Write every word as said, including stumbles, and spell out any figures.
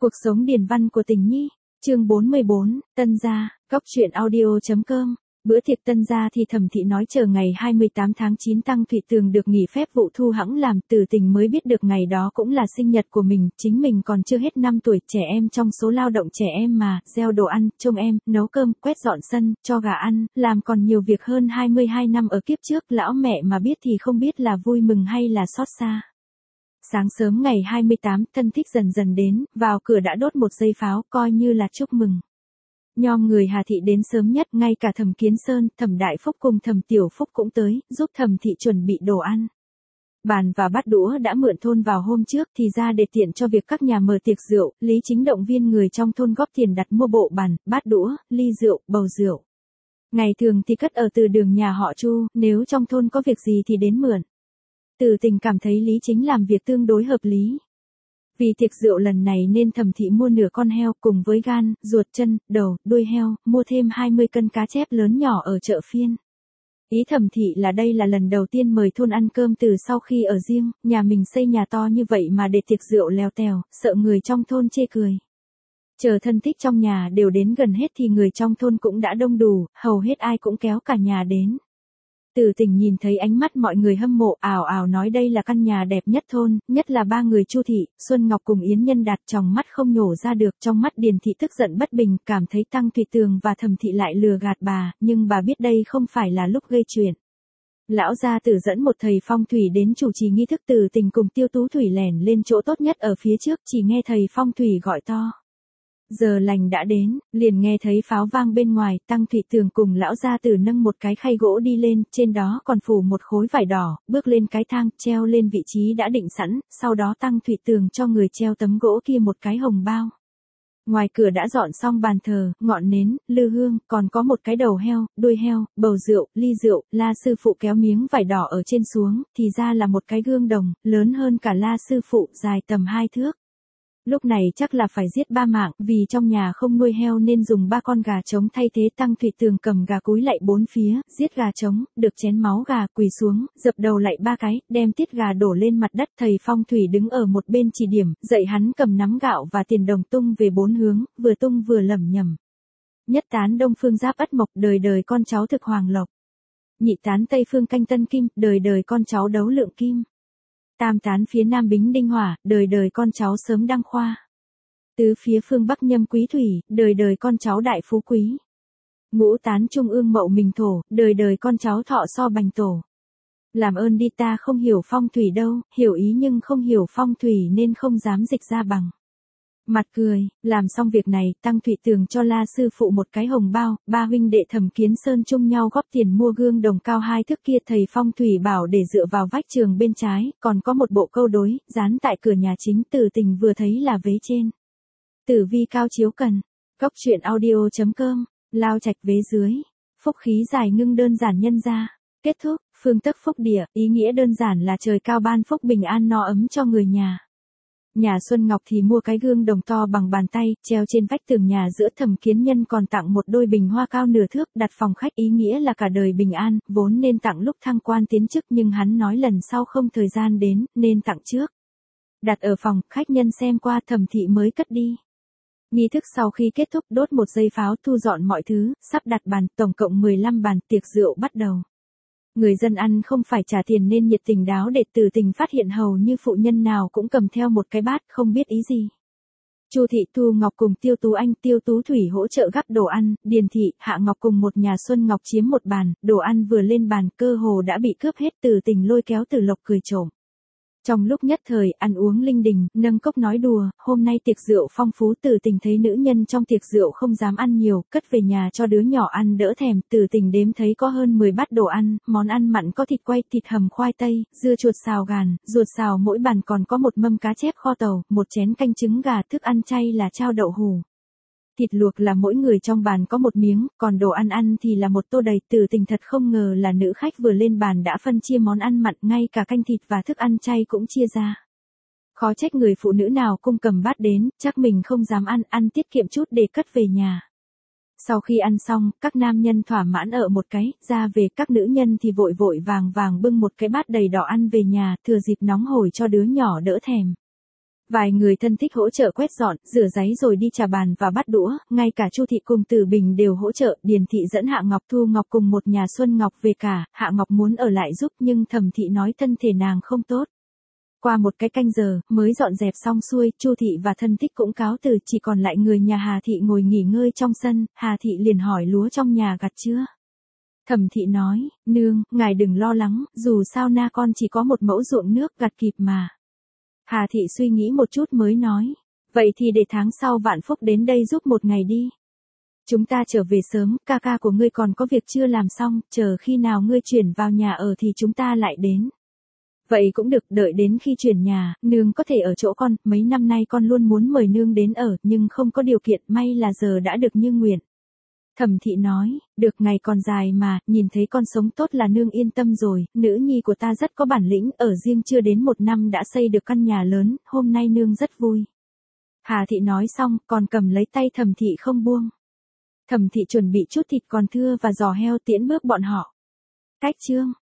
Cuộc sống điển văn của Tình Nhi, chương bốn mươi bốn, Tân Gia, góc truyện audio chấm com. Bữa tiệc Tân Gia thì Thẩm Thị nói chờ ngày hai mươi tám tháng chín Tăng Thụy Tường được nghỉ phép vụ thu hẵng làm, Từ Tình mới biết được ngày đó cũng là sinh nhật của mình, chính mình còn chưa hết năm tuổi, trẻ em trong số lao động trẻ em mà, gieo đồ ăn, trông em, nấu cơm, quét dọn sân, cho gà ăn, làm còn nhiều việc hơn hai mươi hai năm ở kiếp trước, lão mẹ mà biết thì không biết là vui mừng hay là xót xa. Sáng sớm ngày hai mươi tám, thân thích dần dần đến, vào cửa đã đốt một dây pháo, coi như là chúc mừng. Nhóm người Hà Thị đến sớm nhất, ngay cả Thẩm Kiến Sơn, Thẩm Đại Phúc cùng Thẩm Tiểu Phúc cũng tới, giúp Thẩm Thị chuẩn bị đồ ăn. Bàn và bát đũa đã mượn thôn vào hôm trước thì ra để tiện cho việc các nhà mở tiệc rượu, Lý Chính động viên người trong thôn góp tiền đặt mua bộ bàn, bát đũa, ly rượu, bầu rượu. Ngày thường thì cất ở từ đường nhà họ Chu, nếu trong thôn có việc gì thì đến mượn. Từ Tình cảm thấy Lý Chính làm việc tương đối hợp lý. Vì tiệc rượu lần này nên Thẩm Thị mua nửa con heo cùng với gan, ruột, chân, đầu, đuôi heo, mua thêm hai mươi cân cá chép lớn nhỏ ở chợ phiên. Ý Thẩm Thị là đây là lần đầu tiên mời thôn ăn cơm từ sau khi ở riêng, nhà mình xây nhà to như vậy mà để tiệc rượu lèo tèo, sợ người trong thôn chê cười. Chờ thân thích trong nhà đều đến gần hết thì người trong thôn cũng đã đông đủ, hầu hết ai cũng kéo cả nhà đến. Từ Tình nhìn thấy ánh mắt mọi người hâm mộ, ào ào nói đây là căn nhà đẹp nhất thôn, nhất là ba người Chu Thị, Xuân Ngọc cùng Yến Nhân Đạt, trong mắt không nhổ ra được, trong mắt Điền Thị tức giận bất bình, cảm thấy Tăng Thụy Tường và Thẩm Thị lại lừa gạt bà, nhưng bà biết đây không phải là lúc gây chuyện. Lão gia tử dẫn một thầy phong thủy đến chủ trì nghi thức. Từ Tình cùng Tiêu Tú Thủy lẻn lên chỗ tốt nhất ở phía trước, chỉ nghe thầy phong thủy gọi to. Giờ lành đã đến, liền nghe thấy pháo vang bên ngoài, Tăng Thụy Tường cùng lão gia tử nâng một cái khay gỗ đi lên, trên đó còn phủ một khối vải đỏ, bước lên cái thang, treo lên vị trí đã định sẵn, sau đó Tăng Thụy Tường cho người treo tấm gỗ kia một cái hồng bao. Ngoài cửa đã dọn xong bàn thờ, ngọn nến, lư hương, còn có một cái đầu heo, đuôi heo, bầu rượu, ly rượu, La sư phụ kéo miếng vải đỏ ở trên xuống, thì ra là một cái gương đồng, lớn hơn cả La sư phụ, dài tầm hai thước. Lúc này chắc là phải giết ba mạng, vì trong nhà không nuôi heo nên dùng ba con gà trống thay thế. Tăng Thụy Tường cầm gà cúi lạy bốn phía, giết gà trống, được chén máu gà, quỳ xuống, dập đầu lạy ba cái, đem tiết gà đổ lên mặt đất. Thầy phong thủy đứng ở một bên chỉ điểm, dạy hắn cầm nắm gạo và tiền đồng tung về bốn hướng, vừa tung vừa lẩm nhẩm. Nhất tán đông phương giáp ất mộc, đời đời con cháu thực hoàng lộc. Nhị tán tây phương canh tân kim, đời đời con cháu đấu lượng kim. Tam tán phía nam bính đinh hỏa, đời đời con cháu sớm đăng khoa. Tứ phía phương bắc nhâm quý thủy, đời đời con cháu đại phú quý. Ngũ tán trung ương mậu mình thổ, đời đời con cháu thọ so bành tổ. Làm ơn đi, ta không hiểu phong thủy đâu, hiểu ý nhưng không hiểu phong thủy nên không dám dịch ra bằng. Mặt cười, làm xong việc này, Tăng Thụy Tường cho La sư phụ một cái hồng bao, ba huynh đệ Thẩm Kiến Sơn chung nhau góp tiền mua gương đồng cao hai thước kia. Thầy phong thủy bảo để dựa vào vách trường bên trái, còn có một bộ câu đối, dán tại cửa nhà chính. Từ Tình vừa thấy là vế trên. Tử vi cao chiếu cần, góc truyện audio chấm com, lao trạch vế dưới, phúc khí giải ngưng đơn giản nhân ra. Kết thúc, phương tức phúc địa, ý nghĩa đơn giản là trời cao ban phúc bình an no ấm cho người nhà. Nhà Xuân Ngọc thì mua cái gương đồng to bằng bàn tay, treo trên vách tường nhà. Giữa Thẩm Kiến Nhân còn tặng một đôi bình hoa cao nửa thước, đặt phòng khách, ý nghĩa là cả đời bình an, vốn nên tặng lúc thăng quan tiến chức nhưng hắn nói lần sau không thời gian đến, nên tặng trước. Đặt ở phòng, khách nhân xem qua, Thẩm Thị mới cất đi. Nghi thức sau khi kết thúc, đốt một dây pháo, thu dọn mọi thứ, sắp đặt bàn, tổng cộng mười lăm bàn, tiệc rượu bắt đầu. Người dân ăn không phải trả tiền nên nhiệt tình đáo để. Từ Tình phát hiện hầu như phụ nhân nào cũng cầm theo một cái bát, không biết ý gì. Chu Thị, Thu Ngọc cùng Tiêu Tú Anh, Tiêu Tú Thủy hỗ trợ gắp đồ ăn, Điền Thị, Hạ Ngọc cùng một nhà Xuân Ngọc chiếm một bàn, đồ ăn vừa lên bàn cơ hồ đã bị cướp hết. Từ Tình lôi kéo Từ Lộc cười trộm. Trong lúc nhất thời, ăn uống linh đình, nâng cốc nói đùa, hôm nay tiệc rượu phong phú. Từ Tình thấy nữ nhân trong tiệc rượu không dám ăn nhiều, cất về nhà cho đứa nhỏ ăn đỡ thèm. Từ Tình đếm thấy có hơn mười bát đồ ăn, món ăn mặn có thịt quay, thịt hầm khoai tây, dưa chuột xào gàn, ruột xào, mỗi bàn còn có một mâm cá chép kho tàu, một chén canh trứng gà, thức ăn chay là chao đậu hủ. Thịt luộc là mỗi người trong bàn có một miếng, còn đồ ăn ăn thì là một tô đầy. Từ Tình thật không ngờ là nữ khách vừa lên bàn đã phân chia món ăn mặn, ngay cả canh thịt và thức ăn chay cũng chia ra. Khó trách người phụ nữ nào cũng cầm bát đến, chắc mình không dám ăn, ăn tiết kiệm chút để cất về nhà. Sau khi ăn xong, các nam nhân thỏa mãn ở một cái, ra về. Các nữ nhân thì vội vội vàng vàng bưng một cái bát đầy đỏ ăn về nhà, thừa dịp nóng hổi cho đứa nhỏ đỡ thèm. Vài người thân thích hỗ trợ quét dọn, rửa ráy rồi đi trà bàn và bắt đũa, ngay cả Chu Thị cùng Tử Bình đều hỗ trợ, Điền Thị dẫn Hạ Ngọc Thu Ngọc cùng một nhà Xuân Ngọc về cả, Hạ Ngọc muốn ở lại giúp nhưng Thẩm Thị nói thân thể nàng không tốt. Qua một cái canh giờ, mới dọn dẹp xong xuôi, Chu Thị và thân thích cũng cáo từ, chỉ còn lại người nhà Hà Thị ngồi nghỉ ngơi trong sân, Hà Thị liền hỏi lúa trong nhà gặt chưa? Thẩm Thị nói, nương, ngài đừng lo lắng, dù sao na con chỉ có một mẫu ruộng nước gặt kịp mà. Hà Thị suy nghĩ một chút mới nói, vậy thì để tháng sau Vạn Phúc đến đây giúp một ngày đi. Chúng ta trở về sớm, ca ca của ngươi còn có việc chưa làm xong, chờ khi nào ngươi chuyển vào nhà ở thì chúng ta lại đến. Vậy cũng được, đợi đến khi chuyển nhà, nương có thể ở chỗ con, mấy năm nay con luôn muốn mời nương đến ở, nhưng không có điều kiện, may là giờ đã được như nguyện. Thẩm Thị nói, được, ngày còn dài mà, nhìn thấy con sống tốt là nương yên tâm rồi, nữ nhi của ta rất có bản lĩnh, ở riêng chưa đến một năm đã xây được căn nhà lớn, hôm nay nương rất vui. Hà Thị nói xong, còn cầm lấy tay Thẩm Thị không buông. Thẩm Thị chuẩn bị chút thịt còn thưa và giò heo tiễn bước bọn họ. Cách chương